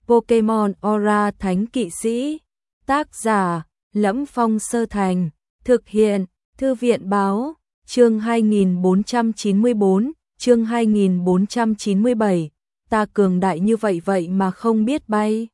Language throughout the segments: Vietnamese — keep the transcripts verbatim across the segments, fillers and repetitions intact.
Pokemon Aura Thánh Kỵ Sĩ. Tác giả: Lẫm Phong Sơ Thành. Thực hiện: Thư viện báo. Chương hai nghìn bốn trăm chín mươi bốn, chương hai nghìn bốn trăm chín mươi bảy. Ta cường đại như vậy vậy mà không biết bay.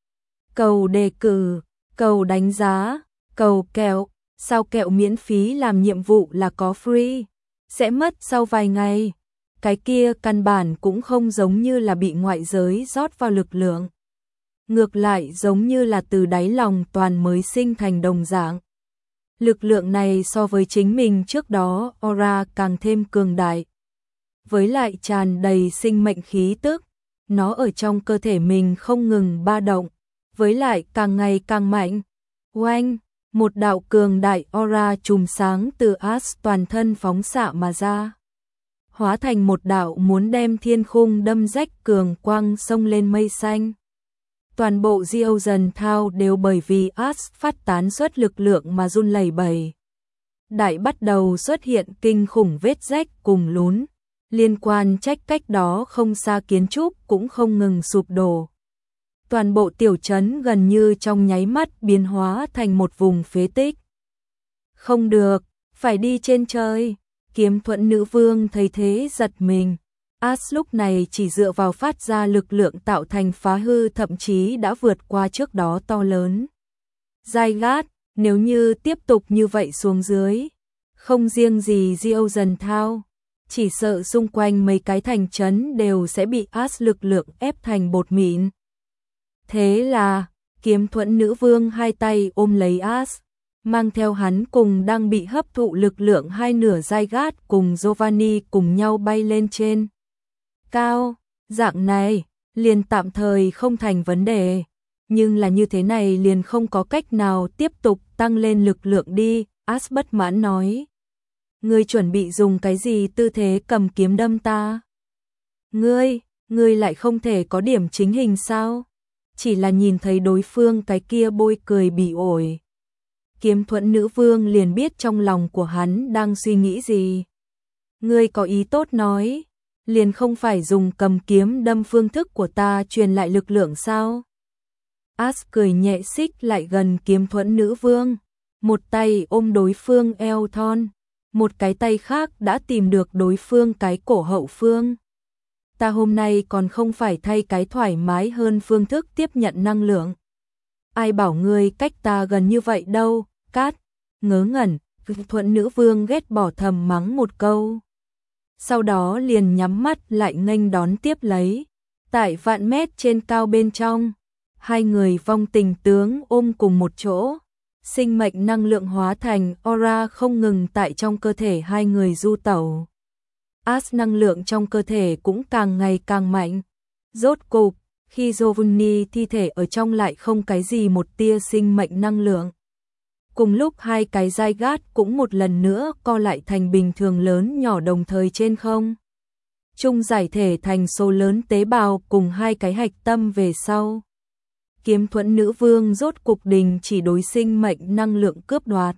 Cầu đề cử, cầu đánh giá, cầu kẹo. Sao kẹo miễn phí làm nhiệm vụ là có free? Sẽ mất sau vài ngày. Cái kia căn bản cũng không giống như là bị ngoại giới rót vào lực lượng. Ngược lại giống như là từ đáy lòng toàn mới sinh thành đồng dạng. Lực lượng này so với chính mình trước đó aura càng thêm cường đại. Với lại tràn đầy sinh mệnh khí tức, nó ở trong cơ thể mình không ngừng ba động, với lại càng ngày càng mạnh. Oanh, một đạo cường đại aura chùm sáng từ Ash toàn thân phóng xạ mà ra. Hóa thành một đạo muốn đem thiên khung đâm rách cường quang sông lên mây xanh. Toàn bộ Diocen Town đều bởi vì Ash phát tán xuất lực lượng mà run lẩy bẩy. Đại bắt đầu xuất hiện kinh khủng vết rách cùng lún, liên quan trách cách đó không xa kiến trúc cũng không ngừng sụp đổ. Toàn bộ tiểu trấn gần như trong nháy mắt biến hóa thành một vùng phế tích. Không được, phải đi trên trời. Kiếm Thuẫn Nữ Vương thấy thế giật mình. Ash lúc này chỉ dựa vào phát ra lực lượng tạo thành phá hư thậm chí đã vượt qua trước đó to lớn. Zygarde, nếu như tiếp tục như vậy xuống dưới, không riêng gì Diocen Town, chỉ sợ xung quanh mấy cái thành trấn đều sẽ bị Ash lực lượng ép thành bột mịn. Thế là, Kiếm Thuẫn Nữ Vương hai tay ôm lấy Ash, mang theo hắn cùng đang bị hấp thụ lực lượng hai nửa Zygarde cùng Giovanni cùng nhau bay lên trên cao. Dạng này, liền tạm thời không thành vấn đề, nhưng là như thế này liền không có cách nào tiếp tục tăng lên lực lượng đi, Ash bất mãn nói. Ngươi chuẩn bị dùng cái gì tư thế cầm kiếm đâm ta? Ngươi, ngươi lại không thể có điểm chính hình sao? Chỉ là nhìn thấy đối phương cái kia bôi cười bỉ ổi. Kiếm Thuẫn Nữ Vương liền biết trong lòng của hắn đang suy nghĩ gì. Ngươi có ý tốt nói, liền không phải dùng cầm kiếm đâm phương thức của ta truyền lại lực lượng sao? Ash cười nhẹ xích lại gần Kiếm Thuẫn Nữ Vương, một tay ôm đối phương eo thon, một cái tay khác đã tìm được đối phương cái cổ hậu phương. Ta hôm nay còn không phải thay cái thoải mái hơn phương thức tiếp nhận năng lượng. Ai bảo ngươi cách ta gần như vậy đâu, Cát, ngớ ngẩn. Thuẫn Nữ Vương ghét bỏ thầm mắng một câu. Sau đó liền nhắm mắt lại nghênh đón tiếp lấy. Tại vạn mét trên cao bên trong, hai người vong tình tướng ôm cùng một chỗ. Sinh mệnh năng lượng hóa thành aura không ngừng tại trong cơ thể hai người du tẩu. Ash năng lượng trong cơ thể cũng càng ngày càng mạnh. Rốt cục, khi Giovanni thi thể ở trong lại không cái gì một tia sinh mệnh năng lượng. Cùng lúc hai cái Zygarde cũng một lần nữa co lại thành bình thường lớn nhỏ đồng thời trên không. Chung giải thể thành số lớn tế bào cùng hai cái hạch tâm về sau. Kiếm Thuẫn Nữ Vương rốt cục đình chỉ đối sinh mệnh năng lượng cướp đoạt.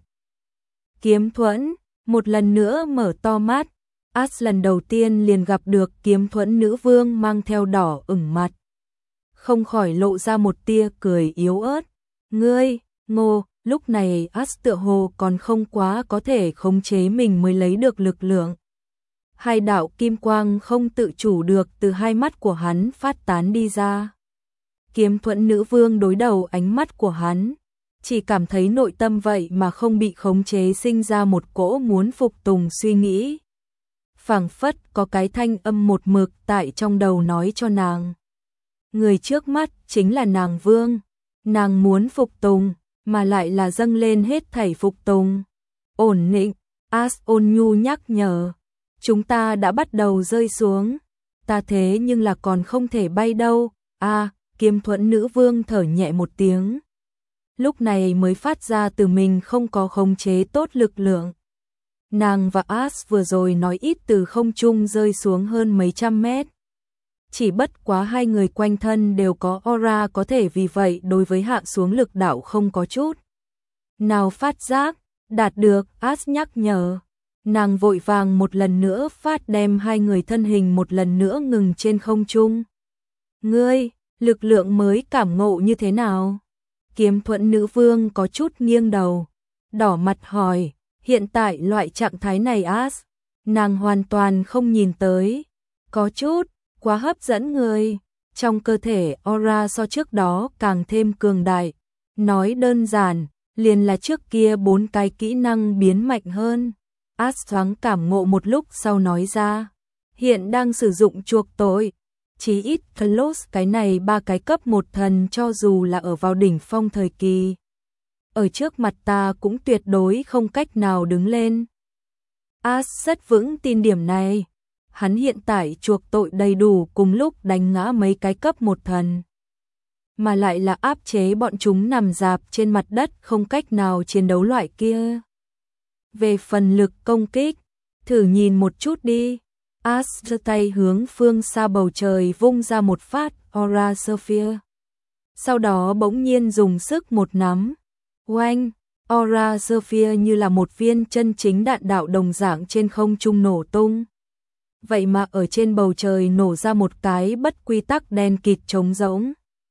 Kiếm Thuẫn, một lần nữa mở to mắt. Ash lần đầu tiên liền gặp được Kiếm Thuẫn Nữ Vương mang theo đỏ ửng mặt. Không khỏi lộ ra một tia cười yếu ớt. Ngươi, Ngô, lúc này Ash tựa hồ còn không quá có thể khống chế mình mới lấy được lực lượng. Hai đạo kim quang không tự chủ được từ hai mắt của hắn phát tán đi ra. Kiếm Thuẫn Nữ Vương đối đầu ánh mắt của hắn, chỉ cảm thấy nội tâm vậy mà không bị khống chế sinh ra một cỗ muốn phục tùng suy nghĩ. Phảng phất có cái thanh âm một mực tại trong đầu nói cho nàng. Người trước mắt chính là nàng Vương, nàng muốn phục tùng, mà lại là dâng lên hết thảy phục tùng. Ổn định, Ash ôn nhu nhắc nhở. Chúng ta đã bắt đầu rơi xuống, ta thế nhưng là còn không thể bay đâu. A, Kiếm Thuẫn Nữ Vương thở nhẹ một tiếng. Lúc này mới phát ra từ mình không có khống chế tốt lực lượng. Nàng và Ash vừa rồi nói ít từ không trung rơi xuống hơn mấy trăm mét. Chỉ bất quá hai người quanh thân đều có aura có thể vì vậy đối với hạ xuống lực đạo không có chút nào phát giác, đạt được. Ash nhắc nhở. Nàng vội vàng một lần nữa phát đem hai người thân hình một lần nữa ngừng trên không trung. Ngươi, Lực lượng mới cảm ngộ như thế nào? Kiếm thuẫn nữ vương có chút nghiêng đầu, đỏ mặt hỏi, hiện tại loại trạng thái này As, nàng hoàn toàn không nhìn tới, có chút, quá hấp dẫn người, trong cơ thể aura so trước đó càng thêm cường đại, nói đơn giản, liền là trước kia bốn cái kỹ năng biến mạnh hơn. As thoáng cảm ngộ một lúc sau nói ra, hiện đang sử dụng chuộc tội, chí ít close cái này ba cái cấp một thần cho dù là ở vào đỉnh phong thời kỳ. Ở trước mặt ta cũng tuyệt đối không cách nào đứng lên. As rất vững tin điểm này, hắn hiện tại chuộc tội đầy đủ cùng lúc đánh ngã mấy cái cấp một thần. Mà lại là áp chế bọn chúng nằm rạp trên mặt đất không cách nào chiến đấu loại kia. Về phần lực công kích, thử nhìn một chút đi. As giơ tay hướng phương xa bầu trời vung ra một phát Aura Sphere. Sau đó bỗng nhiên dùng sức một nắm. Oanh, Aura Sphere như là một viên chân chính đạn đạo đồng dạng trên không trung nổ tung. Vậy mà ở trên bầu trời nổ ra một cái bất quy tắc đen kịt trống rỗng.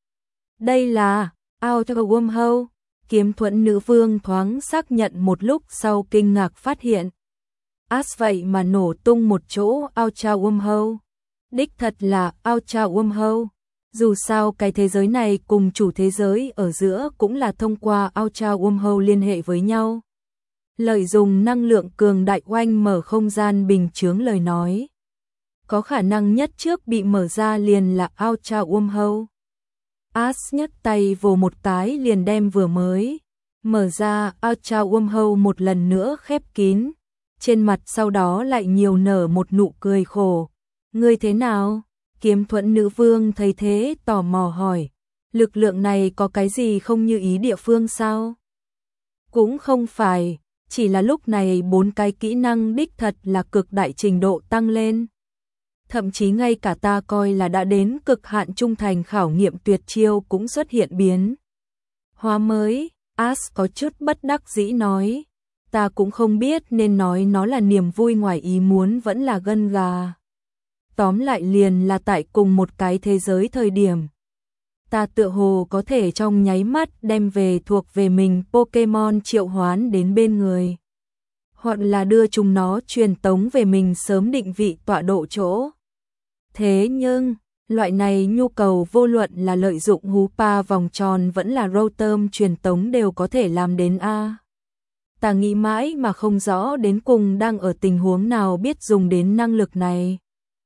Đây là Outer Wormhole. Kiếm thuẫn nữ vương thoáng xác nhận một lúc sau kinh ngạc phát hiện. As vậy mà nổ tung một chỗ Outer Wormhole. Đích thật là Outer Wormhole. Dù sao cái thế giới này cùng chủ thế giới ở giữa cũng là thông qua Outer Wormhole liên hệ với nhau. Lợi dùng năng lượng cường đại oanh mở không gian bình chướng lời nói. Có khả năng nhất trước bị mở ra liền là Outer Wormhole. As nhấc tay vồ một cái liền đem vừa mới mở ra Outer Wormhole một lần nữa khép kín. Trên mặt sau đó lại nhiều nở một nụ cười khổ. Ngươi thế nào? Kiếm thuẫn nữ vương thấy thế tò mò hỏi. Lực lượng này có cái gì không như ý địa phương sao? Cũng không phải, chỉ là lúc này bốn cái kỹ năng đích thật là cực đại trình độ tăng lên. Thậm chí ngay cả ta coi là đã đến cực hạn trung thành khảo nghiệm tuyệt chiêu cũng xuất hiện biến hóa mới. As có chút bất đắc dĩ nói, ta cũng không biết nên nói nó là niềm vui ngoài ý muốn vẫn là gân gà. Tóm lại liền là tại cùng một cái thế giới thời điểm. Ta tựa hồ có thể trong nháy mắt đem về thuộc về mình Pokemon triệu hoán đến bên người. Hoặc là đưa chúng nó truyền tống về mình sớm định vị tọa độ chỗ. Thế nhưng, loại này nhu cầu vô luận là lợi dụng Hoopa vòng tròn vẫn là Rotom truyền tống đều có thể làm đến a. Ta nghĩ mãi mà không rõ đến cùng đang ở tình huống nào biết dùng đến năng lực này.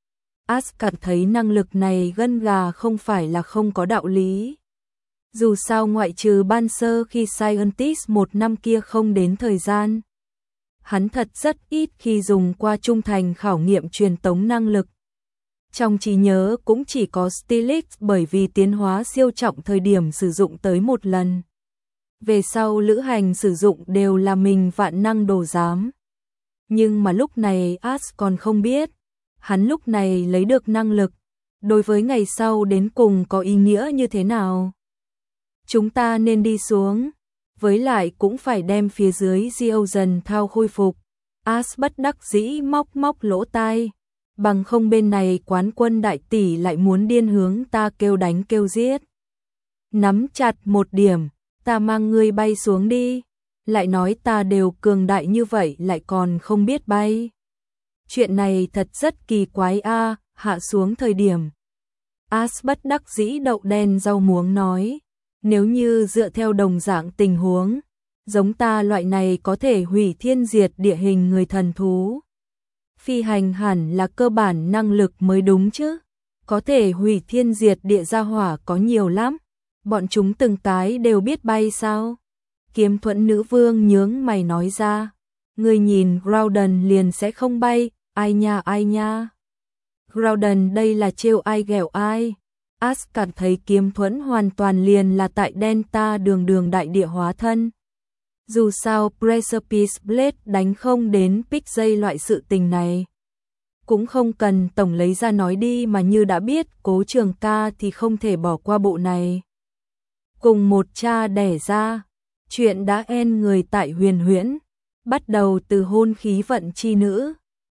As cảm thấy năng lực này gân gà không phải là không có đạo lý. Dù sao ngoại trừ ban sơ khi Scientist một năm kia không đến thời gian. Hắn thật rất ít khi dùng qua trung thành khảo nghiệm truyền tống năng lực. Trong trí nhớ cũng chỉ có Steelix bởi vì tiến hóa siêu trọng thời điểm sử dụng tới một lần. Về sau lữ hành sử dụng đều là mình vạn năng đồ giám. Nhưng mà lúc này As còn không biết. Hắn lúc này lấy được năng lực. Đối với ngày sau đến cùng có ý nghĩa như thế nào? Chúng ta nên đi xuống. Với lại cũng phải đem phía dưới Geozen thao khôi phục. As bất đắc dĩ móc móc lỗ tai. Bằng không bên này quán quân đại tỷ lại muốn điên hướng ta kêu đánh kêu giết. Nắm chặt một điểm, ta mang ngươi bay xuống đi. Lại nói ta đều cường đại như vậy lại còn không biết bay. Chuyện này thật rất kỳ quái a. Hạ xuống thời điểm. As bất đắc dĩ đậu đen rau muống nói. Nếu như dựa theo đồng dạng tình huống, giống ta loại này có thể hủy thiên diệt địa hình người thần thú. Phi hành hẳn là cơ bản năng lực mới đúng chứ. Có thể hủy thiên diệt địa gia hỏa có nhiều lắm. Bọn chúng từng cái đều biết bay sao? Kiếm thuẫn nữ vương nhướng mày nói ra. Người nhìn Groudon liền sẽ không bay, ai nha ai nha. Groudon đây là trêu ai ghẹo ai. As cảm thấy kiếm thuẫn hoàn toàn liền là tại Delta đường đường đại địa hóa thân. Dù sao Precipice Blade đánh không đến pick dây loại sự tình này. Cũng không cần tổng lấy ra nói đi mà như đã biết Cố Trường Ca thì không thể bỏ qua bộ này. Cùng một cha đẻ ra, chuyện đã en người tại huyền huyễn, bắt đầu từ hôn khí vận chi nữ.